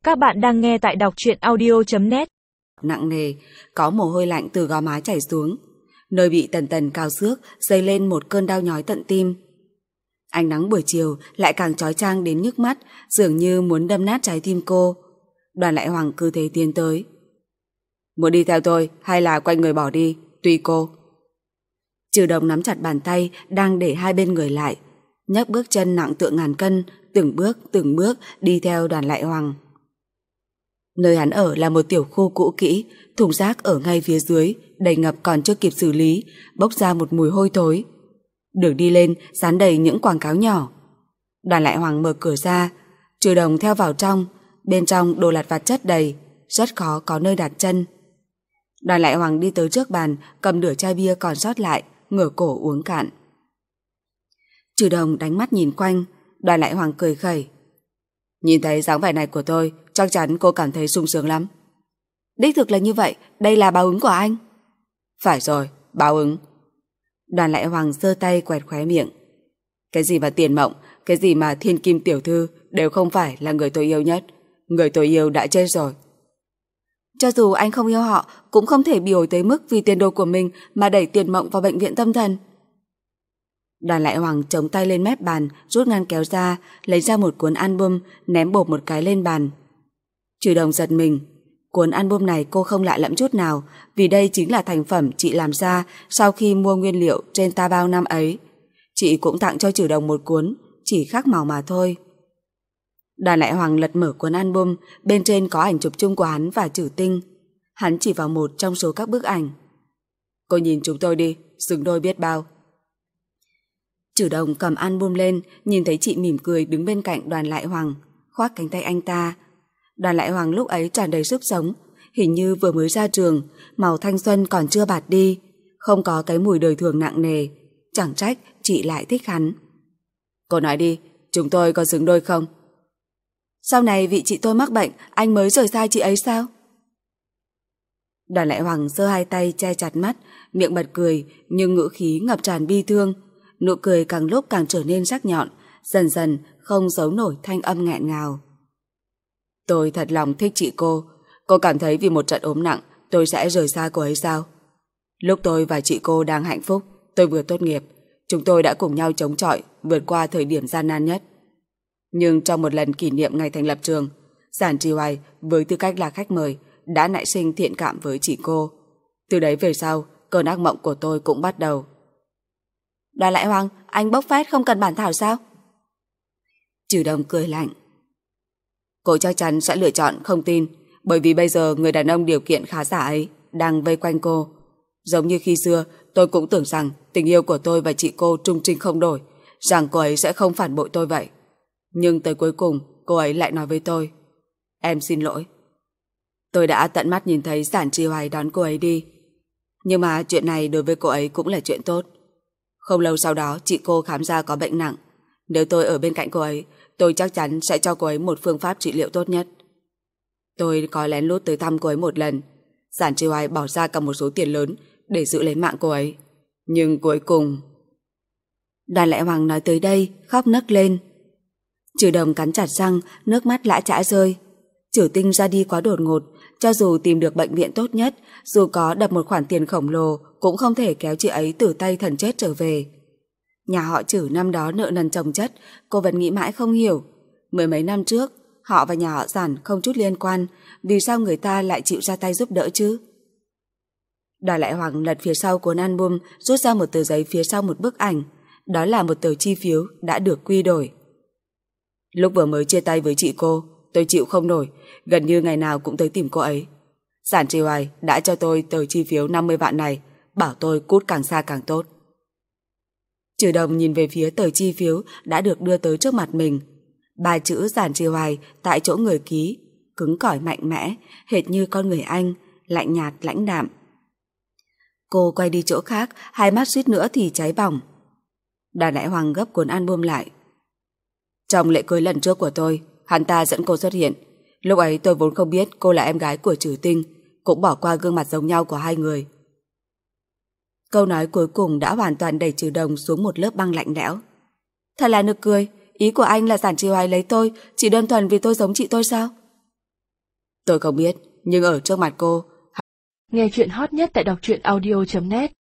Các bạn đang nghe tại đọc truyện audio.net. Nặng nề, có mồ hôi lạnh từ gò má chảy xuống. Nơi bị tần tần cào xước dấy lên một cơn đau nhói tận tim. Ánh nắng buổi chiều lại càng chói chang đến nhức mắt, dường như muốn đâm nát trái tim cô. Đoàn Lại Hoàng cứ thế tiến tới. Muốn đi theo tôi hay là quay người bỏ đi, tùy cô. Trừ Đồng nắm chặt bàn tay đang để hai bên người lại, nhấc bước chân nặng tựa ngàn cân, từng bước đi theo Đoàn Lại Hoàng. Nơi hắn ở là một tiểu khu cũ kỹ, thùng rác ở ngay phía dưới, đầy ngập còn chưa kịp xử lý, bốc ra một mùi hôi thối. Đường đi lên dán đầy những quảng cáo nhỏ. Đoàn Lại Hoàng mở cửa ra, Trừ Đồng theo vào trong, bên trong đồ lặt vặt chất đầy, rất khó có nơi đặt chân. Đoàn Lại Hoàng đi tới trước bàn, cầm nửa chai bia còn sót lại, ngửa cổ uống cạn. Trừ Đồng đánh mắt nhìn quanh, Đoàn Lại Hoàng cười khẩy. Nhìn thấy dáng vẻ này của tôi, chắc chắn cô cảm thấy sung sướng lắm. Đích thực là như vậy, đây là báo ứng của anh. Phải rồi, báo ứng. Đoàn Lại Hoàng giơ tay quẹt khóe miệng. Cái gì mà tiền mộng, cái gì mà thiên kim tiểu thư đều không phải là người tôi yêu nhất. Người tôi yêu đã chết rồi. Cho dù anh không yêu họ, cũng không thể bỉ ổi tới mức vì tiền đồ của mình mà đẩy tiền mộng vào bệnh viện tâm thần. Đoàn Lại Hoàng chống tay lên mép bàn, rút ngăn kéo ra, lấy ra một cuốn album, ném bộp một cái lên bàn. Trừ Đồng giật mình. Cuốn album này cô không lạ lẫm chút nào, vì đây chính là thành phẩm chị làm ra sau khi mua nguyên liệu trên Taobao năm ấy. Chị cũng tặng cho Trừ Đồng một cuốn, chỉ khác màu mà thôi. Đoàn Lại Hoàng lật mở cuốn album, bên trên có ảnh chụp chung của hắn và Trừ Tinh. Hắn chỉ vào một trong số các bức ảnh. Cô nhìn chúng tôi đi, xứng đôi biết bao. Trừ Đồng cầm album lên, nhìn thấy chị mỉm cười đứng bên cạnh Đoàn Lại Hoàng, khoác cánh tay anh ta. Đoàn Lại Hoàng lúc ấy tràn đầy sức sống, hình như vừa mới ra trường, màu thanh xuân còn chưa bạt đi, không có cái mùi đời thường nặng nề, chẳng trách chị lại thích hắn. Cô nói đi, chúng tôi có xứng đôi không? Sau này vị chị tôi mắc bệnh, anh mới rời xa chị ấy sao? Đoàn Lại Hoàng giơ hai tay che chặt mắt, miệng bật cười, nhưng ngữ khí ngập tràn bi thương. Nụ cười càng lúc càng trở nên sắc nhọn, dần dần không giấu nổi thanh âm nghẹn ngào. Tôi thật lòng thích chị cô. Cô cảm thấy vì một trận ốm nặng tôi sẽ rời xa cô ấy sao? Lúc tôi và chị cô đang hạnh phúc, tôi vừa tốt nghiệp, chúng tôi đã cùng nhau chống chọi vượt qua thời điểm gian nan nhất. Nhưng trong một lần kỷ niệm ngày thành lập trường, Giản Trì Hoài với tư cách là khách mời đã nảy sinh thiện cảm với chị cô. Từ đấy về sau, cơn ác mộng của tôi cũng bắt đầu. Đoàn Lại Hoàng, anh bốc phét không cần bản thảo sao? Trừ Đồng cười lạnh. Cô chắc chắn sẽ lựa chọn không tin, bởi vì bây giờ người đàn ông điều kiện khá giả ấy đang vây quanh cô. Giống như khi xưa, tôi cũng tưởng rằng tình yêu của tôi và chị cô trung trinh không đổi, rằng cô ấy sẽ không phản bội tôi vậy. Nhưng tới cuối cùng, cô ấy lại nói với tôi, em xin lỗi. Tôi đã tận mắt nhìn thấy Giản Trì Hoài đón cô ấy đi. Nhưng mà chuyện này đối với cô ấy cũng là chuyện tốt. Không lâu sau đó chị cô khám ra có bệnh nặng. Nếu tôi ở bên cạnh cô ấy, tôi chắc chắn sẽ cho cô ấy một phương pháp trị liệu tốt nhất. Tôi có lén lút tới thăm cô ấy một lần. Giản Trì Hoài bỏ ra cả một số tiền lớn để giữ lấy mạng cô ấy. Nhưng cuối cùng... Đoàn Lại Hoàng nói tới đây, khóc nấc lên. Trừ Đồng cắn chặt răng, nước mắt lã chã rơi. Trừ Tinh ra đi quá đột ngột, cho dù tìm được bệnh viện tốt nhất, dù có đập một khoản tiền khổng lồ, cũng không thể kéo chị ấy từ tay thần chết trở về. Nhà họ Trừ năm đó nợ nần chồng chất, cô vẫn nghĩ mãi không hiểu. Mười mấy năm trước, họ và nhà họ Giản không chút liên quan, vì sao người ta lại chịu ra tay giúp đỡ chứ? Đoàn Lại Hoàng lật phía sau cuốn album, rút ra một tờ giấy phía sau một bức ảnh. Đó là một tờ chi phiếu đã được quy đổi. Lúc vừa mới chia tay với chị cô, tôi chịu không nổi, gần như ngày nào cũng tới tìm cô ấy. Giản Trì Hoài đã cho tôi tờ chi phiếu 50 vạn này, bảo tôi cút càng xa càng tốt. Trừ Đồng nhìn về phía tờ chi phiếu đã được đưa tới trước mặt mình. Ba chữ Giản Trì Hoài tại chỗ người ký, cứng cỏi mạnh mẽ, hệt như con người Anh, lạnh nhạt lãnh đạm. Cô quay đi chỗ khác, hai mắt suýt nữa thì cháy bỏng. Đoàn Lại Hoàng gấp cuốn album lại. Trong lễ cưới lần trước của tôi, hắn ta dẫn cô xuất hiện. Lúc ấy tôi vốn không biết cô là em gái của Trừ Tinh, cũng bỏ qua gương mặt giống nhau của hai người. Câu nói cuối cùng đã hoàn toàn đẩy Trừ Đồng xuống một lớp băng lạnh lẽo. Thật là nực cười, ý của anh là Giản Trì Hoài lấy tôi chỉ đơn thuần vì tôi giống chị tôi sao? Tôi không biết, nhưng ở trước mặt cô. Nghe chuyện hot nhất tại đọc truyện audio.net